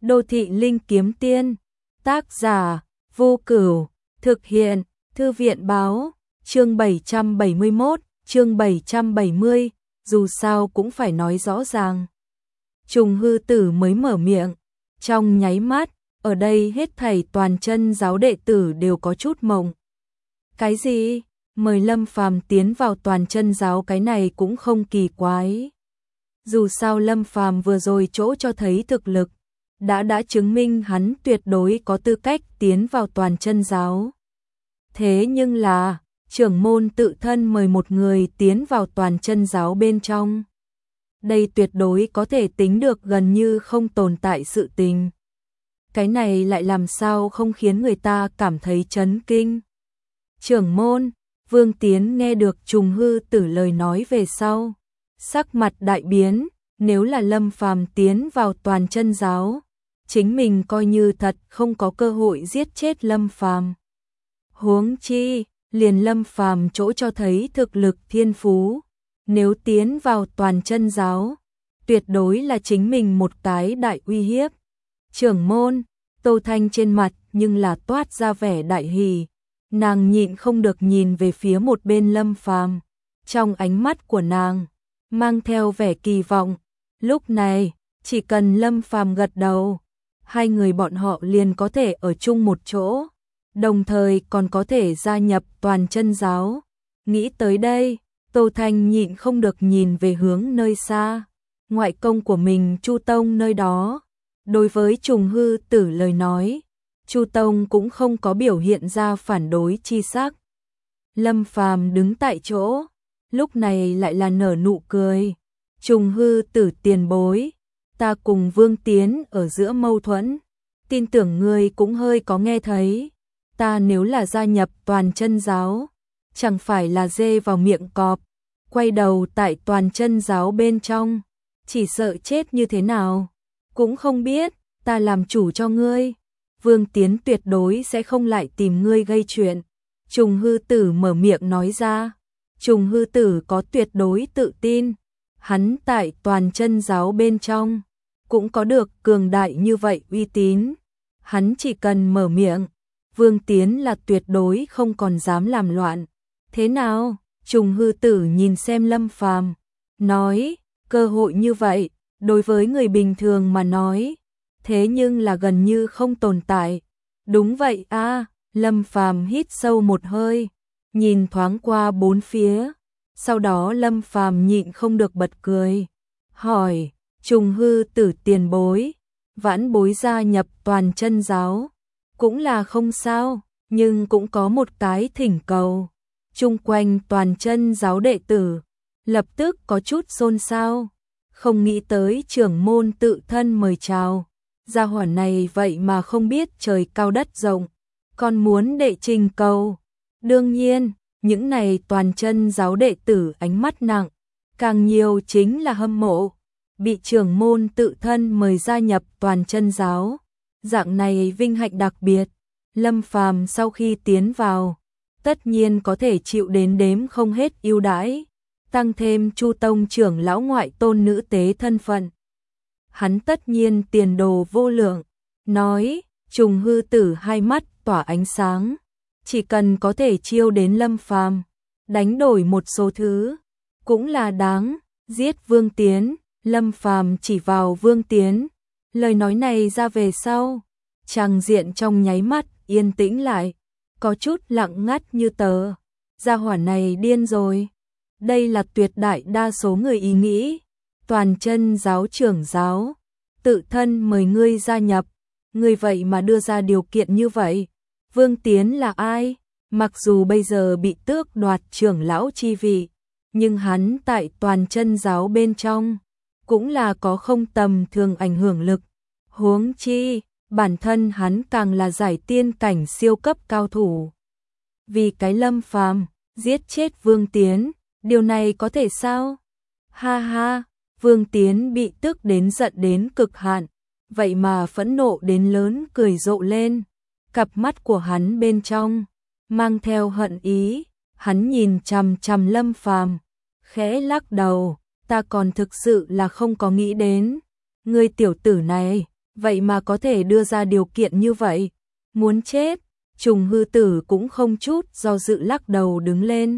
Đô thị linh kiếm tiên, tác giả, Vô Cửu, thực hiện, Thư viện báo, chương 771, chương 770, dù sao cũng phải nói rõ ràng. Trùng hư tử mới mở miệng, trong nháy mắt, ở đây hết thảy toàn chân giáo đệ tử đều có chút mộng. Cái gì? Mời Lâm Phàm tiến vào toàn chân giáo, cái này cũng không kỳ quái. Dù sao Lâm Phàm vừa rồi chỗ cho thấy thực lực, đã chứng minh hắn tuyệt đối có tư cách tiến vào toàn chân giáo. Thế nhưng là, trưởng môn tự thân mời một người tiến vào toàn chân giáo bên trong. Đây tuyệt đối có thể tính được gần như không tồn tại sự tình. Cái này lại làm sao không khiến người ta cảm thấy chấn kinh. Trưởng môn, Vương Tiến nghe được Trùng hư tử lời nói về sau, sắc mặt đại biến, nếu là Lâm Phàm tiến vào toàn chân giáo, chính mình coi như thật không có cơ hội giết chết Lâm Phàm. Huống chi, liền Lâm Phàm chỗ cho thấy thực lực thiên phú, nếu tiến vào toàn chân giáo, tuyệt đối là chính mình một cái đại uy hiếp. Trưởng môn, Tô Thanh trên mặt nhưng là toát ra vẻ đại hỉ, nàng nhịn không được nhìn về phía một bên Lâm Phàm, trong ánh mắt của nàng mang theo vẻ kỳ vọng. Lúc này, chỉ cần Lâm Phàm gật đầu, hai người bọn họ liền có thể ở chung một chỗ, đồng thời còn có thể gia nhập toàn chân giáo. Nghĩ tới đây, Tô Thanh nhịn không được nhìn về hướng nơi xa, ngoại công của mình Chu Tông nơi đó. Đối với Trùng hư tử lời nói, Chu Tông cũng không có biểu hiện ra phản đối chi sắc. Lâm Phàm đứng tại chỗ, lúc này lại là nở nụ cười. Trùng hư tử tiền bối, ta cùng Vương Tiến ở giữa mâu thuẫn, tin tưởng ngươi cũng hơi có nghe thấy. Ta nếu là gia nhập toàn chân giáo, chẳng phải là dê vào miệng cọp, quay đầu tại toàn chân giáo bên trong, chỉ sợ chết như thế nào, cũng không biết. Ta làm chủ cho ngươi, Vương Tiến tuyệt đối sẽ không lại tìm ngươi gây chuyện. Trùng hư tử mở miệng nói ra. Trùng hư tử có tuyệt đối tự tin, hắn tại toàn chân giáo bên trong cũng có được cường đại như vậy uy tín, hắn chỉ cần mở miệng, Vương Tiến là tuyệt đối không còn dám làm loạn. Thế nào? Trùng hư tử nhìn xem Lâm Phàm, nói, cơ hội như vậy, đối với người bình thường mà nói, thế nhưng là gần như không tồn tại. Đúng vậy a. Lâm Phàm hít sâu một hơi, nhìn thoáng qua bốn phía, sau đó Lâm Phàm nhịn không được bật cười, hỏi, Trùng hư tử tiền bối, vãn bối gia nhập toàn chân giáo, cũng là không sao, nhưng cũng có một cái thỉnh cầu. Chung quanh toàn chân giáo đệ tử lập tức có chút xôn xao, không nghĩ tới trưởng môn tự thân mời chào, gia hỏa này vậy mà không biết trời cao đất rộng, còn muốn đệ trình cầu. Đương nhiên, những này toàn chân giáo đệ tử ánh mắt nặng, càng nhiều chính là hâm mộ, bị trưởng môn tự thân mời gia nhập toàn chân giáo, dạng này vinh hạnh đặc biệt. Lâm Phàm sau khi tiến vào, tất nhiên có thể chịu đến đếm không hết ưu đãi, tăng thêm Chu Tông trưởng lão ngoại tôn nữ tế thân phận, hắn tất nhiên tiền đồ vô lượng. Nói, Trùng hư tử hai mắt tỏa ánh sáng, chỉ cần có thể chiêu đến Lâm Phàm, đánh đổi một số thứ, cũng là đáng. Giết Vương Tiến. Lâm Phàm chỉ vào Vương Tiến, lời nói này ra về sau, tràng diện trong nháy mắt yên tĩnh lại, có chút lặng ngắt như tờ. Gia hỏa này điên rồi. Đây là tuyệt đại đa số người ý nghĩ. Toàn chân giáo trưởng giáo tự thân mời ngươi gia nhập, ngươi vậy mà đưa ra điều kiện như vậy. Vương Tiến là ai? Mặc dù bây giờ bị tước đoạt trưởng lão chi vị, nhưng hắn tại toàn chân giáo bên trong cũng là có không tầm thường ảnh hưởng lực. Huống chi, bản thân hắn càng là giải tiên cảnh siêu cấp cao thủ. Vì cái Lâm Phàm giết chết Vương Tiến, điều này có thể sao? Ha ha, Vương Tiến bị tức đến giận đến cực hạn, vậy mà phẫn nộ đến lớn cười rộ lên. Cặp mắt của hắn bên trong mang theo hận ý, hắn nhìn chằm chằm Lâm Phàm, khẽ lắc đầu, ta còn thực sự là không có nghĩ đến, ngươi tiểu tử này vậy mà có thể đưa ra điều kiện như vậy, muốn chết. Trùng Hư Tử cũng không chút do dự lắc đầu đứng lên.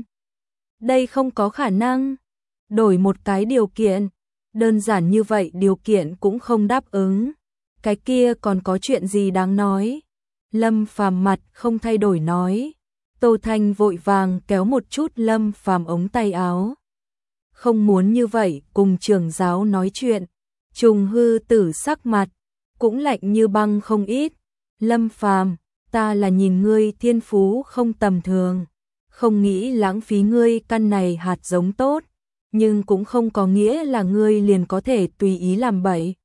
Đây không có khả năng, đổi một cái điều kiện, đơn giản như vậy điều kiện cũng không đáp ứng. Cái kia còn có chuyện gì đáng nói? Lâm Phàm mặt không thay đổi nói. Tô Thanh vội vàng kéo một chút Lâm Phàm ống tay áo. Không muốn như vậy cùng trưởng giáo nói chuyện. Trùng Hư Tử sắc mặt cũng lạnh như băng không ít. Lâm Phàm, ta là nhìn ngươi thiên phú không tầm thường, không nghĩ lãng phí ngươi căn này hạt giống tốt, nhưng cũng không có nghĩa là ngươi liền có thể tùy ý làm bậy.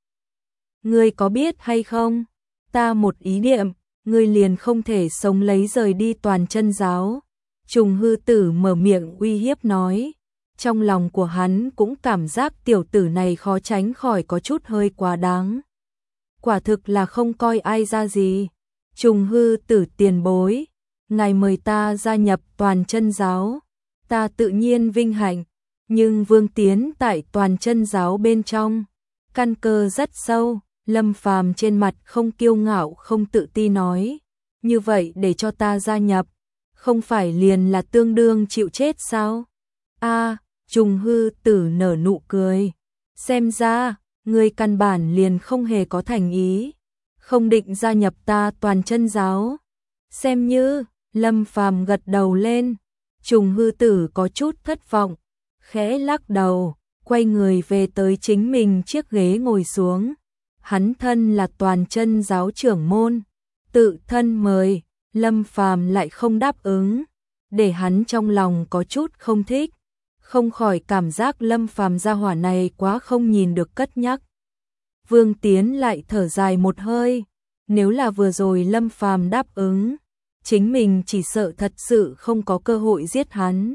Ngươi có biết hay không, ta một ý niệm, ngươi liền không thể sống lấy rời đi Toàn Chân giáo. Trùng Hư Tử mở miệng uy hiếp nói, trong lòng của hắn cũng cảm giác tiểu tử này khó tránh khỏi có chút hơi quá đáng. Quả thực là không coi ai ra gì. Trùng Hư Tử tiền bối, ngài mời ta gia nhập Toàn Chân giáo, ta tự nhiên vinh hạnh, nhưng Vương Tiến tại Toàn Chân giáo bên trong, căn cơ rất sâu. Lâm Phàm trên mặt không kiêu ngạo không tự ti nói, như vậy để cho ta gia nhập, không phải liền là tương đương chịu chết sao? A, Trùng Hư Tử nở nụ cười, xem ra ngươi căn bản liền không hề có thành ý, không định gia nhập ta Toàn Chân giáo. Xem như, Lâm Phàm gật đầu lên. Trùng Hư Tử có chút thất vọng, khẽ lắc đầu, quay người về tới chính mình chiếc ghế ngồi xuống. Hắn thân là Toàn Chân giáo trưởng môn, tự thân mời, Lâm Phàm lại không đáp ứng, để hắn trong lòng có chút không thích, không khỏi cảm giác Lâm Phàm gia hỏa này quá không nhìn được cất nhắc. Vương Tiến lại thở dài một hơi, nếu là vừa rồi Lâm Phàm đáp ứng, chính mình chỉ sợ thật sự không có cơ hội giết hắn.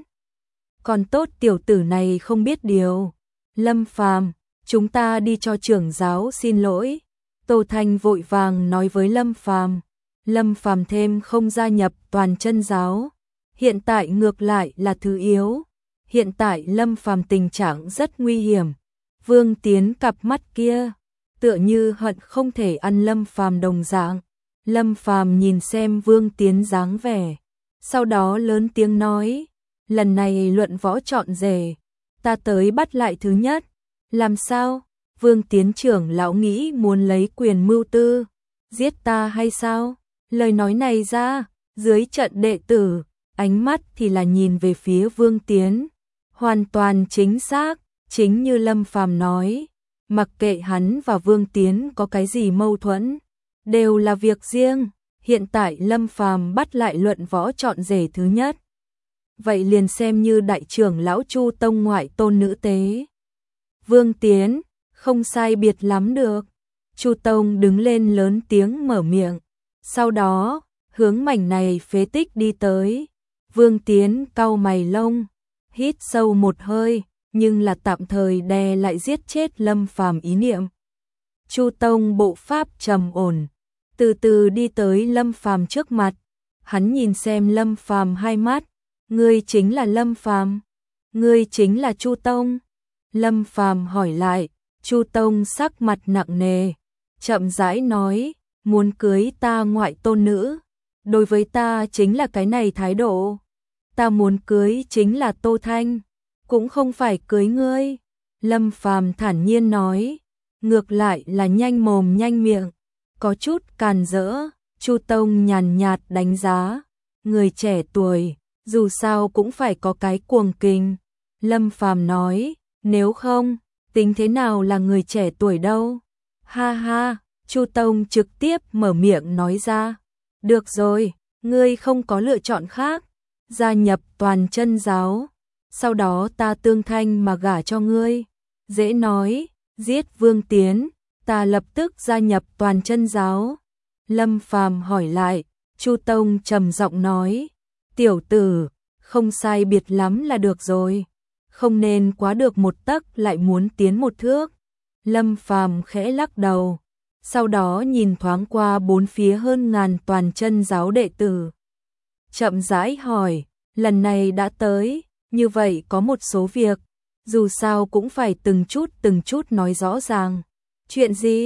Còn tốt tiểu tử này không biết điều. Lâm Phàm, chúng ta đi cho trưởng giáo xin lỗi. Tô Thanh vội vàng nói với Lâm Phàm. Lâm Phàm thêm không gia nhập Toàn Chân giáo, hiện tại ngược lại là thứ yếu. Hiện tại Lâm Phàm tình trạng rất nguy hiểm. Vương Tiến cặp mắt kia tựa như hận không thể ăn Lâm Phàm đồng dạng. Lâm Phàm nhìn xem Vương Tiến dáng vẻ, sau đó lớn tiếng nói, lần này luận võ chọn rể, ta tới bắt lại thứ nhất. Làm sao? Vương Tiến trưởng lão nghĩ muốn lấy quyền mưu tư, giết ta hay sao? Lời nói này ra, dưới trận đệ tử, ánh mắt thì là nhìn về phía Vương Tiến. Hoàn toàn chính xác, chính như Lâm Phàm nói, mặc kệ hắn và Vương Tiến có cái gì mâu thuẫn, đều là việc riêng. Hiện tại Lâm Phàm bắt lại luận võ chọn rể thứ nhất, vậy liền xem như đại trưởng lão Chu tông ngoại tôn nữ tế. Vương Tiến, không sai biệt lắm được. Chu tông đứng lên lớn tiếng mở miệng, sau đó hướng mảnh này phế tích đi tới. Vương Tiến cau mày lông, hít sâu một hơi, nhưng là tạm thời đè lại giết chết Lâm Phàm ý niệm. Chu tông bộ pháp trầm ổn, từ từ đi tới Lâm Phàm trước mặt. Hắn nhìn xem Lâm Phàm hai mắt, ngươi chính là Lâm Phàm? Ngươi chính là Chu tông? Lâm Phàm hỏi lại. Chu tông sắc mặt nặng nề, chậm rãi nói, muốn cưới ta ngoại tôn nữ, đối với ta chính là cái này thái độ. Ta muốn cưới chính là Tô Thanh, cũng không phải cưới ngươi. Lâm Phàm thản nhiên nói, ngược lại là nhanh mồm nhanh miệng, có chút càn rỡ. Chu tông nhàn nhạt đánh giá, người trẻ tuổi, dù sao cũng phải có cái cuồng kình. Lâm Phàm nói, nếu không, tính thế nào là người trẻ tuổi đâu? Ha ha, Chu tông trực tiếp mở miệng nói ra, được rồi, ngươi không có lựa chọn khác, gia nhập Toàn Chân giáo, sau đó ta tương thanh mà gả cho ngươi. Dễ nói, giết Vương Tiến, ta lập tức gia nhập Toàn Chân giáo. Lâm Phàm hỏi lại. Chu tông trầm giọng nói, tiểu tử, không sai biệt lắm là được rồi, không nên quá được một tấc lại muốn tiến một thước. Lâm Phàm khẽ lắc đầu, sau đó nhìn thoáng qua bốn phía hơn ngàn Toàn Chân giáo đệ tử, chậm rãi hỏi, lần này đã tới, như vậy có một số việc, dù sao cũng phải từng chút nói rõ ràng. Chuyện gì?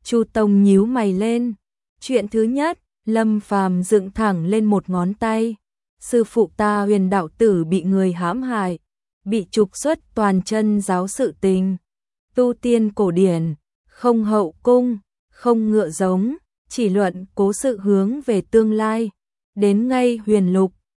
Chu Tông nhíu mày lên. Chuyện thứ nhất, Lâm Phàm dựng thẳng lên một ngón tay. Sư phụ ta Huyền đạo tử bị người hãm hại, bị trục xuất toàn chân giáo sự tình. Tu tiên cổ điển, không hậu cung, không ngựa giống, chỉ luận cố sự hướng về tương lai. Đến ngay Huyền Lục,